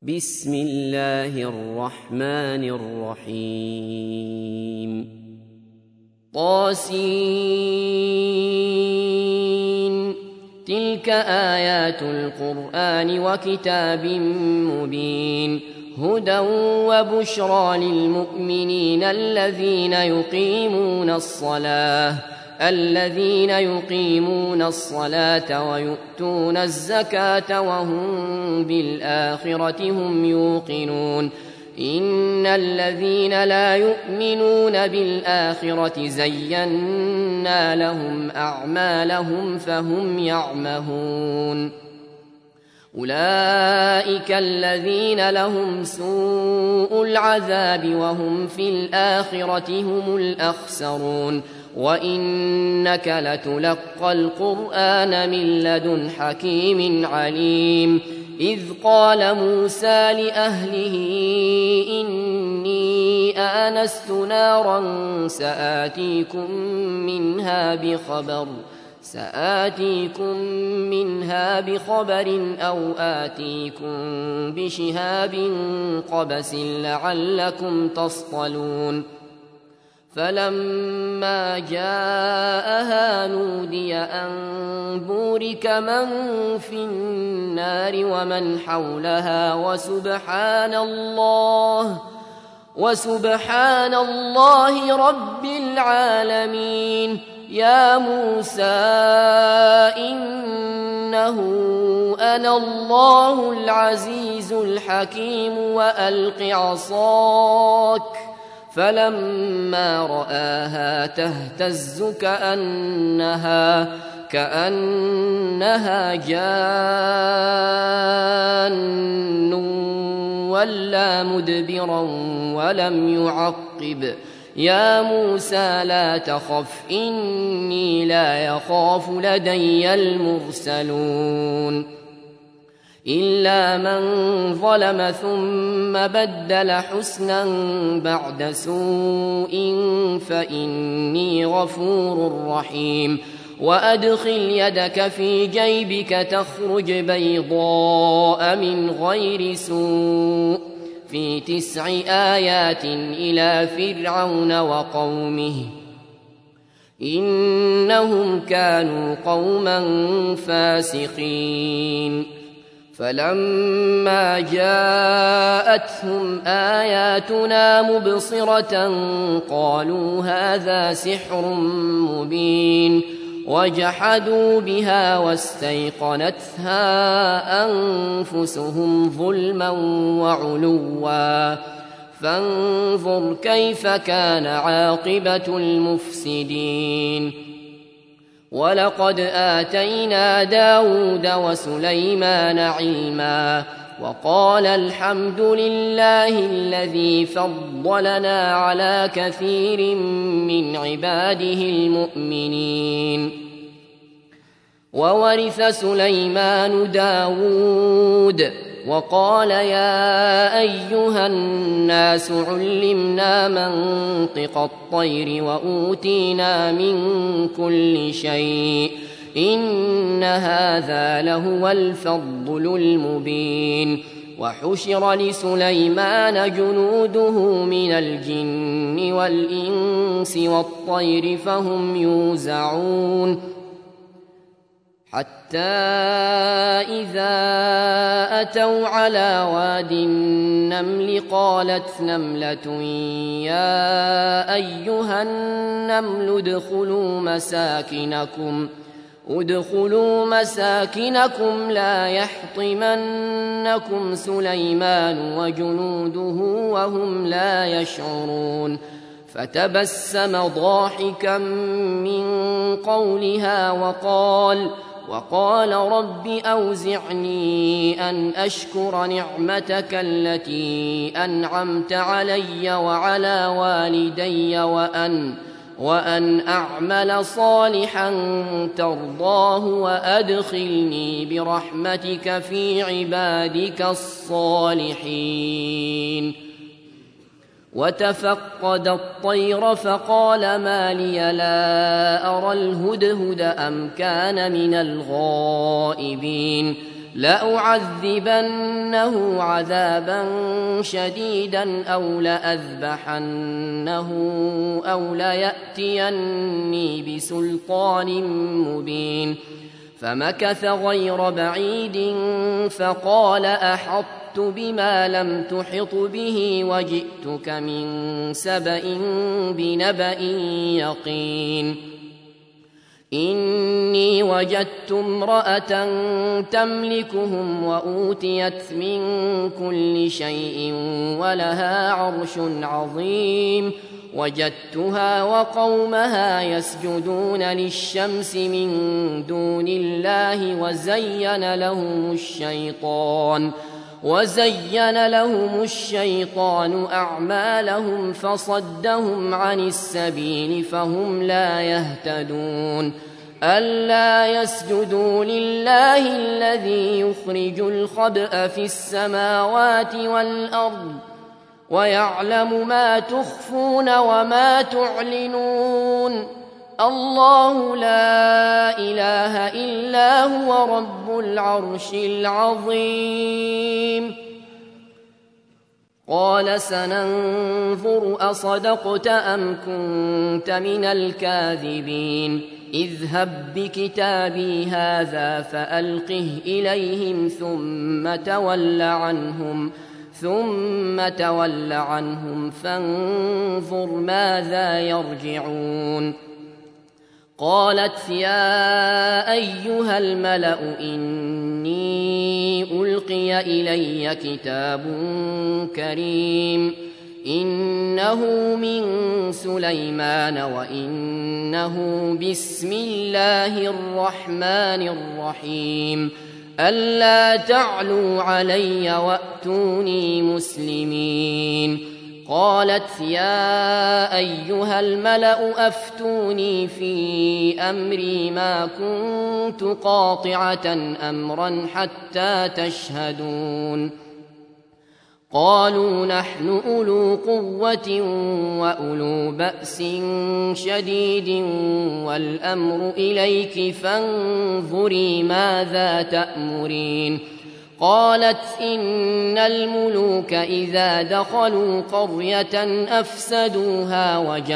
بسم الله الرحمن الرحيم طاسين تلك آيات القرآن وكتاب مبين هدى وبشرى للمؤمنين الذين يقيمون الصلاة ويؤتون الزكاة وهم بالآخرة هم يوقنون إن الذين لا يؤمنون بالآخرة زينا لهم أعمالهم فهم يعمهون أولئك الذين لهم سوء العذاب وهم في الآخرة هم الأخسرون وإنك لتلقى القرآن من لدن حكيم عليم إذ قال موسى لأهله إني آنست نارا سآتيكم منها بخبر أو آتيكم بشهاب قبس لعلكم تصطلون فلما جاءها نودي أن بورك من في النار ومن حولها وسبحان الله رب العالمين يا موسى إنه أنا الله العزيز الحكيم وألق عصاك فلما رآها تهتز كأنها جان ولا مدبرا ولم يعقب يا موسى لا تخف إني لا يخاف لدي المرسلون إلا من ظلم ثم بدل حسنا بعد سوء فإني غفور رحيم وأدخل يدك في جيبك تخرج بيضاء من غير سوء في 9 آيات إلى فرعون وقومه إنهم كانوا قوما فاسقين فلما جاءتهم آياتنا مبصرة قالوا هذا سحر مبين وجحدوا بها واستيقنتها أنفسهم ظلما وعلوا فانظر كيف كان عاقبة المفسدين ولقد آتينا داود وسليمان علما وقال الحمد لله الذي فضلنا على كثير من عباده المؤمنين وورث سليمان داود وقال يا أيها الناس علمنا منطق الطير وأوتينا من كل شيء إن هذا لهو الفضل المبين وحشر لسليمان جنوده من الجن والإنس والطير فهم يوزعون حتى إذا أتوا على واد النمل قالت نملة يا أيها النمل ادخلوا مساكنكم لا يحطمنكم سليمان وجنوده وهم لا يشعرون فتبسم ضاحكا من قولها وقال رب أوزعني أن أشكر نعمتك التي أنعمت علي وعلى والدي وأن أعمل صالحا ترضاه وأدخلني برحمتك في عبادك الصالحين وتفقد الطير فقال ما لي لا أرى الهدهد أم كان من الغائبين لأعذبنه عذابا شديدا أو لأذبحنه أو ليأتيني بسلطان مبين. فمكث غير بعيد فقال أحطت بما لم تحط به وجئتك من سبأ بنبأ يقين. إني وجدت امرأة تملكهم وأوتيت من كل شيء ولها عرش عظيم. وجدتها وقومها يسجدون للشمس من دون الله وزين لهم الشيطان أعمالهم فصدهم عن السبيل فهم لا يهتدون. ألا يسجدوا لله الذي يخرج الخبأ في السماوات والأرض ويعلم ما تخفون وما تعلنون. الله لا إله إلا هو رب العرش العظيم. قال سننظر أصدقت أم كنت من الكاذبين. اذهب بكتابي هذا فألقه إليهم ثم تول عنهم فانظر ماذا يرجعون. قالت يا أيها الملأ إني ألقي إلي كتاب كريم إنه من سليمان وإنه بسم الله الرحمن الرحيم ألا تعلوا علي وأتوني مسلمين. قالت يا أيها الملأ أفتوني في أمري ما كنت قاطعة أمرا حتى تشهدون. قالوا نحن أولو قوة وأولو بأس شديد والأمر إليك فانظري ماذا تأمرين. قالت إن الملوك إذا دخلوا قرية أفسدوها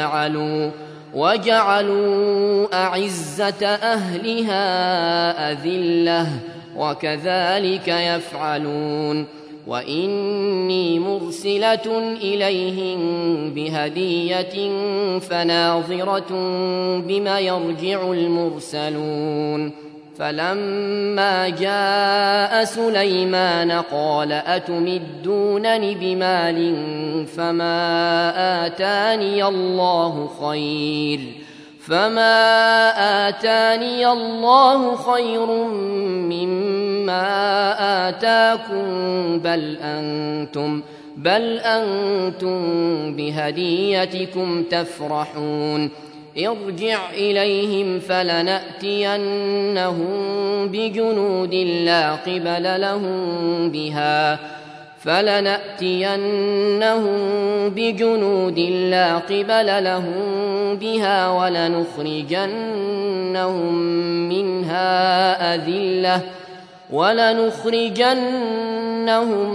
وجعلوا أعزة أهلها أذلة وكذلك يفعلون. وإني مرسلة إليهم بهدية فناظرة بما يرجع المرسلون. فلما جاء سليمان قال أتمدونني بمال فما آتاني الله خير مما آتاكم بل أنتم بهديتكم تفرحون. ارجع إليهم فلنأتينهم بجنود لا قبل لهم بها ولنخرجنهم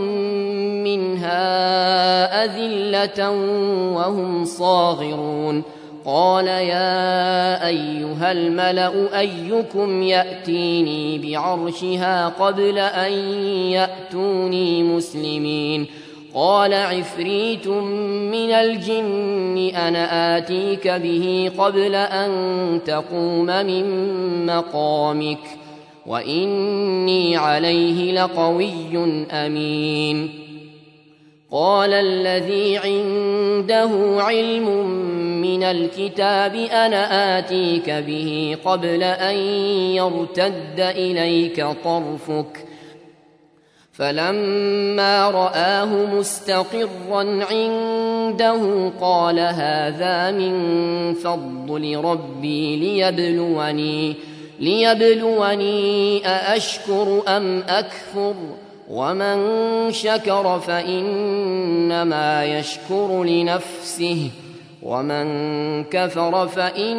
منها أذلة وهم صاغرون. قال يا أيها الملأ أيكم يأتيني بعرشها قبل أن يأتوني مسلمين. قال عفريت من الجن أنا آتيك به قبل أن تقوم من مقامك وإني عليه لقوي أمين. قال الذي عنده علم من الكتاب أنا آتيك به قبل أن يرتد إليك طرفك. فلما رآه مستقرا عنده قال هذا من فضل ربي ليبلوني أأشكر أم أكفر ومن شكر فإنما يشكر لنفسه ومن كفر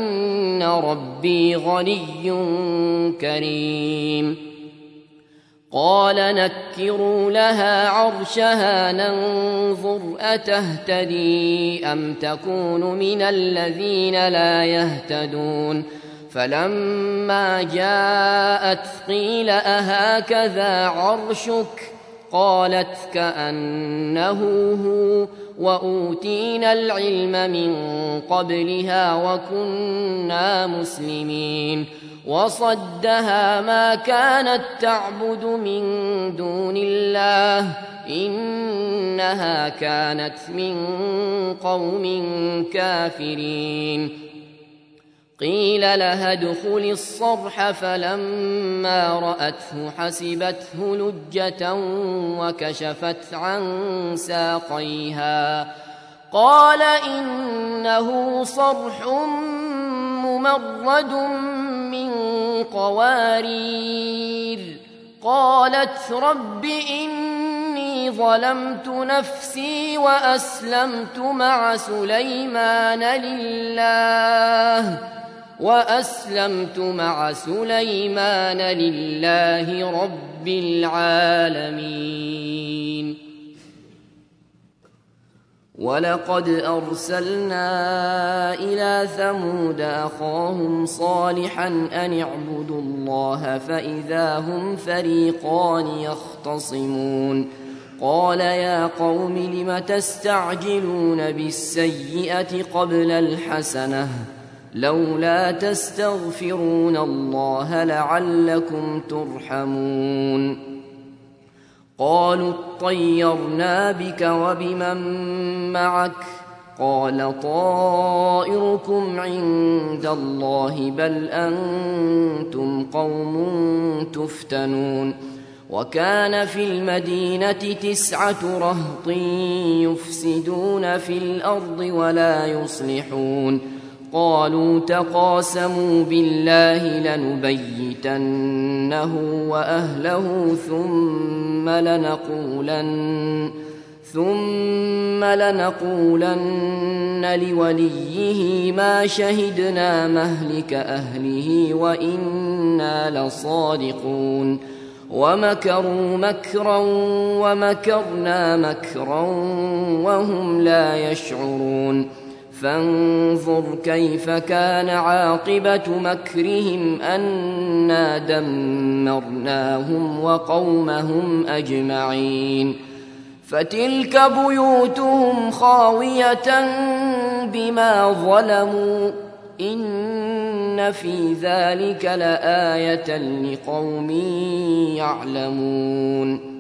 فإن ربي غني كريم. قال نكروا لها عرشها ننظر أتهتدي أم تكون من الذين لا يهتدون فلما جاءت قيل أهكذا عرشك قالت كأنه هو وأوتينا العلم من قبلها وكنا مسلمين وصدها ما كانت تعبد من دون الله إنها كانت من قوم كافرين قيل لها ادخل الصرح فلما رأته حسبته لجة وكشفت عن ساقيها قال إنه صرح ممرد من قوارير قالت رب إني ظلمت نفسي وأسلمت مع سليمان لله رب العالمين ولقد أرسلنا إلى ثمود أخاهم صالحا أن اعبدوا الله فإذا هم فريقان يختصمون قال يا قوم لم تستعجلون بالسيئة قبل الحسنة لولا تستغفرون الله لعلكم ترحمون قالوا اطيرنا بك وبمن معك قال طائركم عند الله بل أنتم قوم تفتنون وكان في المدينة 9 رهط يفسدون في الأرض ولا يصلحون قالوا تقاسموا بالله لنبيتنه وأهله ثم لنقولن لوليه ما شهدنا مهلك أهله وإنا لصادقون ومكروا مكرا ومكرنا مكرا وهم لا يشعرون فانظر كيف كان عاقبة مكرهم أنا دمرناهم وقومهم أجمعين فتلك بيوتهم خاوية بما ظلموا إن في ذلك لآية لقوم يعلمون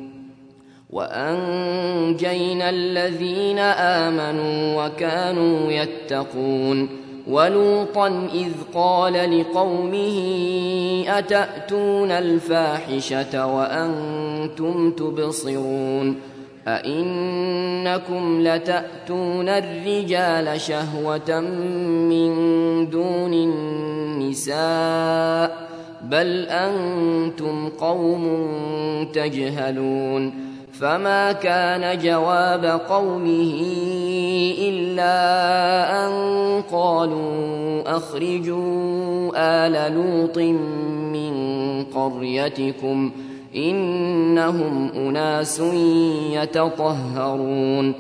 وأنجينا الذين آمنوا وكانوا يتقون ولوطا إذ قال لقومه أتأتون الفاحشة وأنتم تبصرون أئنكم لتأتون الرجال شهوة من دون النساء بل أنتم قوم تجهلون فما كان جواب قومه إلا أن قالوا أخرجوا آل لوط من قريتكم إنهم أناس يتطهرون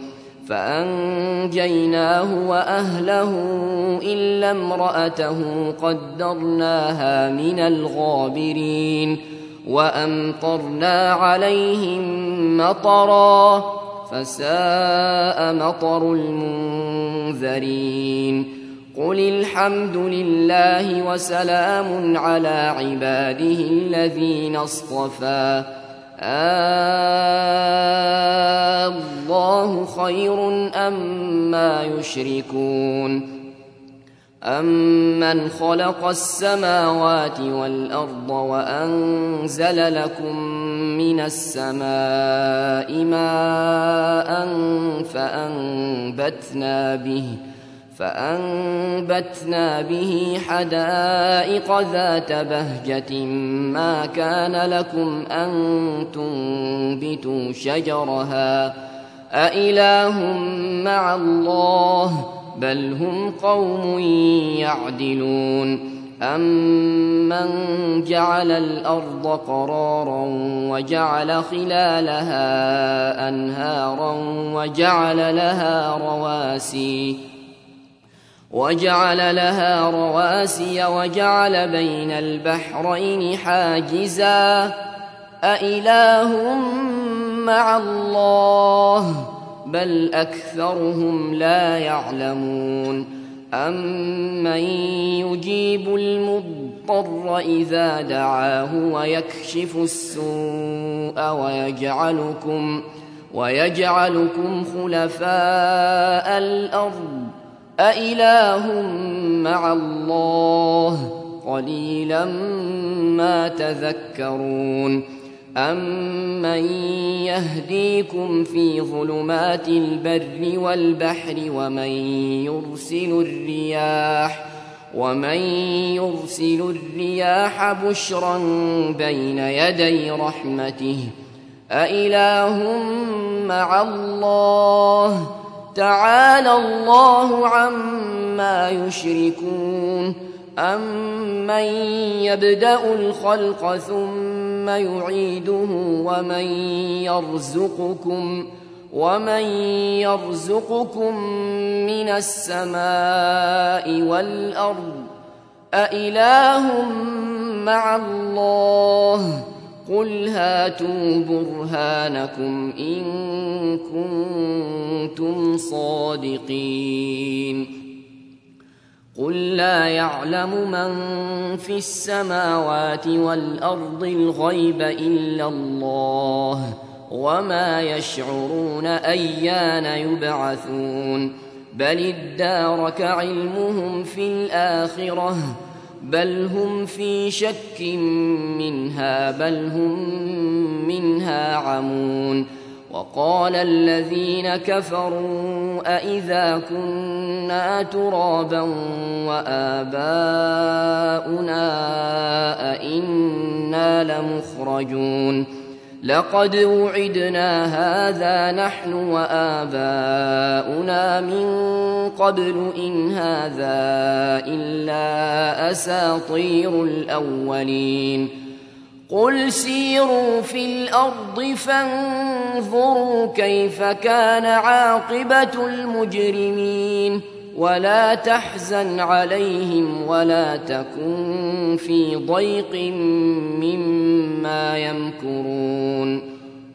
فأنجيناه وأهله إلا امرأته قدرناها من الغابرين وأمطرنا عليهم مطرا فساء مطر المنذرين قل الحمد لله وسلام على عباده الذين اصطفى الله خير أما يشركون أمن خلق السماوات والأرض وأنزل لكم من السماء ماء فأنبتنا به حدائق ذات بهجة ما كان لكم أن تنبتوا شجرها أإله مع الله بل هم قوم يعدلون أَمَّنْ جَعَلَ الْأَرْضَ قَرَارًا وَجَعَلَ خِلَالَهَا أَنْهَارًا وَجَعَلَ لَهَا رَوَاسِيَ وَجَعَلَ بَيْنَ الْبَحْرَيْنِ حَاجِزًا أَإِلَٰهٌ مَّعَ اللَّهِ ۚ بَلْ أَكْثَرُهُمْ لَا يَعْلَمُونَ أَمَّن يُجِيبُ الْمُضْطَرَّ إِذَا دَعَاهُ وَيَكْشِفُ السُّوءَ وَيَجْعَلُكُمْ خُلَفَاءَ الْأَرْضِ أَإِلَٰهٌ مَّعَ اللَّهِ ۚ قَلِيلًا مَّا تَذَكَّرُونَ أَمَّن يَهْدِيكُمْ فِي ظُلُمَاتِ الْبَرِّ وَالْبَحْرِ ومن يرسل الرياح بشرا بين يدي رحمته أإله مع الله تعالى الله عما يشركون أمن يبدأ الخلق ثم يعيده ومن يرزقكم من السماء والأرض أإله مع الله قل هاتوا برهانكم إن كنتم صادقين قل لا يعلم من في السماوات والأرض الغيب إلا الله وما يشعرون أيان يبعثون بل ادارك علمهم في الآخرة بل هم في شك منها بل هم منها عمون وقال الذين كفروا أئذا كنا ترابا وآباؤنا أئنا لمخرجون لقد وعدنا هذا نحن وآباؤنا من قبل إن هذا إلا أساطير الأولين قل سيروا في الأرض فانظروا كيف كان عاقبة المجرمين ولا تحزن عليهم ولا تكن في ضيق مما يمكرون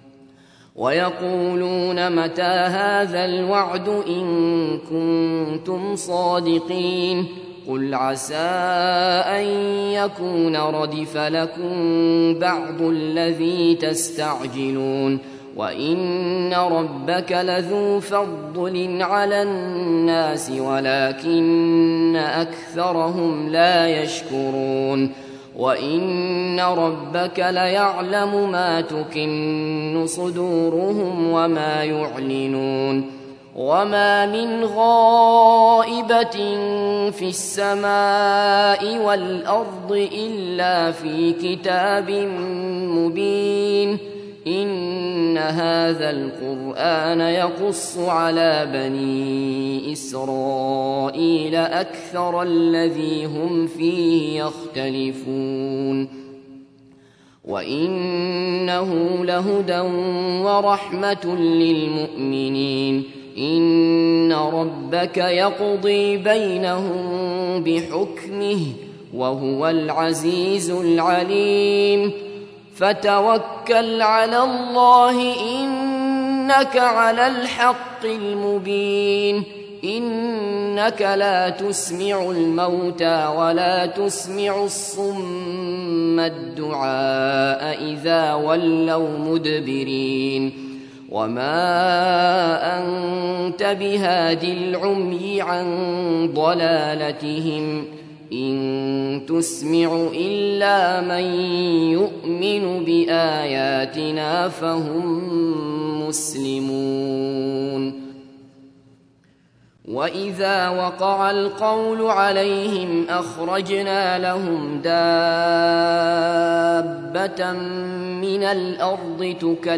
ويقولون متى هذا الوعد إن كنتم صادقين قل عسى أن يكون ردف لكم بعض الذي تستعجلون وإن ربك لذو فضل على الناس ولكن أكثرهم لا يشكرون وإن ربك ليعلم ما تكن صدورهم وما يعلنون وما من غائبة في السماء والأرض إلا في كتاب مبين إن هذا القرآن يقص على بني إسرائيل أكثر الذي هم فيه يختلفون وإنه لهدى ورحمة للمؤمنين إن ربك يقضي بينهم بحكمه وهو العزيز العليم فتوكل على الله إنك على الحق المبين إنك لا تسمع الموتى ولا تسمع الصم الدعاء إذا ولوا مدبرين وما أنت بهاد العمي عن ضلالتهم إن تسمع إلا من يؤمن بآياتنا فهم مسلمون وإذا وقع القول عليهم أخرجنا لهم دابة من الأرض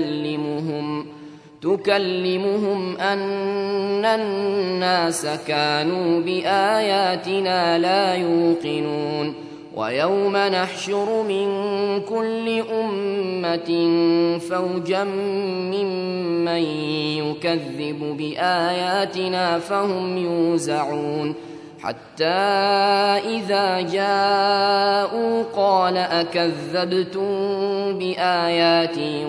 تكلمهم أن الناس كانوا بآياتنا لا يوقنون ويوم نحشر من كل أمة فوجا ممن يكذب بآياتنا فهم يوزعون حتى إذا جاءوا قال أكذبتم بآياتي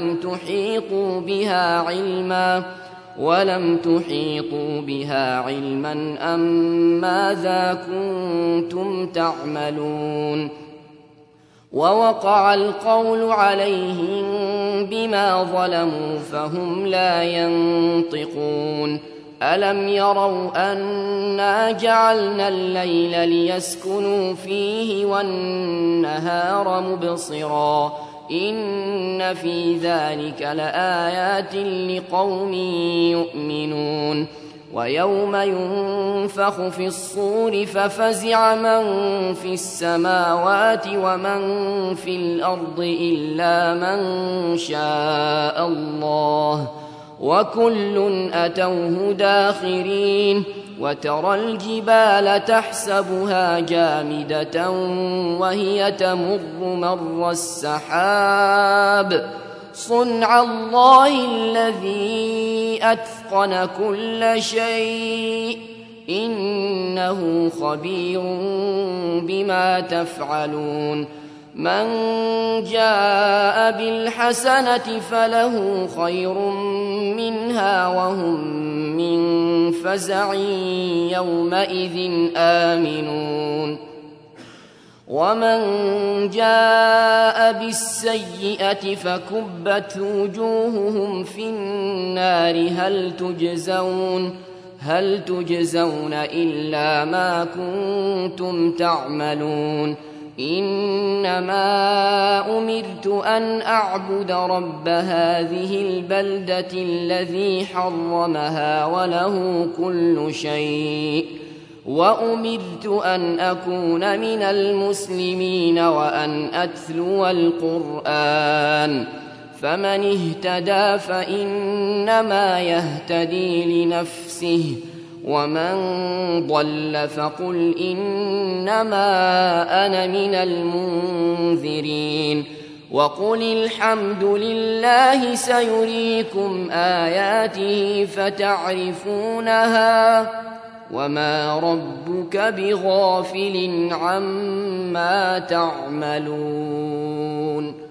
ولم تحيطوا بها علما أم ماذا كنتم تعملون ووقع القول عليهم بما ظلموا فهم لا ينطقون ألم يروا أنا جعلنا الليل ليسكنوا فيه والنهار مبصرا إن في ذلك لآيات لقوم يؤمنون ويوم ينفخ في الصور ففزع من في السماوات ومن في الأرض إلا من شاء الله وكل أتوه داخرين وترى الجبال تحسبها جامدة وهي تمر مر السحاب صنع الله الذي أتقن كل شيء إنه خبير بما تفعلون من جاء بالحسنة فله خير منها وهم من فزع يومئذ آمنون ومن جاء بالسيئة فكبت وجوههم في النار هل تجزون إلا ما كنتم تعملون إنما أمرت أن أعبد رب هذه البلدة الذي حرمها وله كل شيء وأمرت أن أكون من المسلمين وأن أتلو القرآن فمن اهتدى فإنما يهتدي لنفسه ومن ضل فقل إنما أنا من المنذرين وقل الحمد لله سيريكم آياته فتعرفونها وما ربك بغافل عما تعملون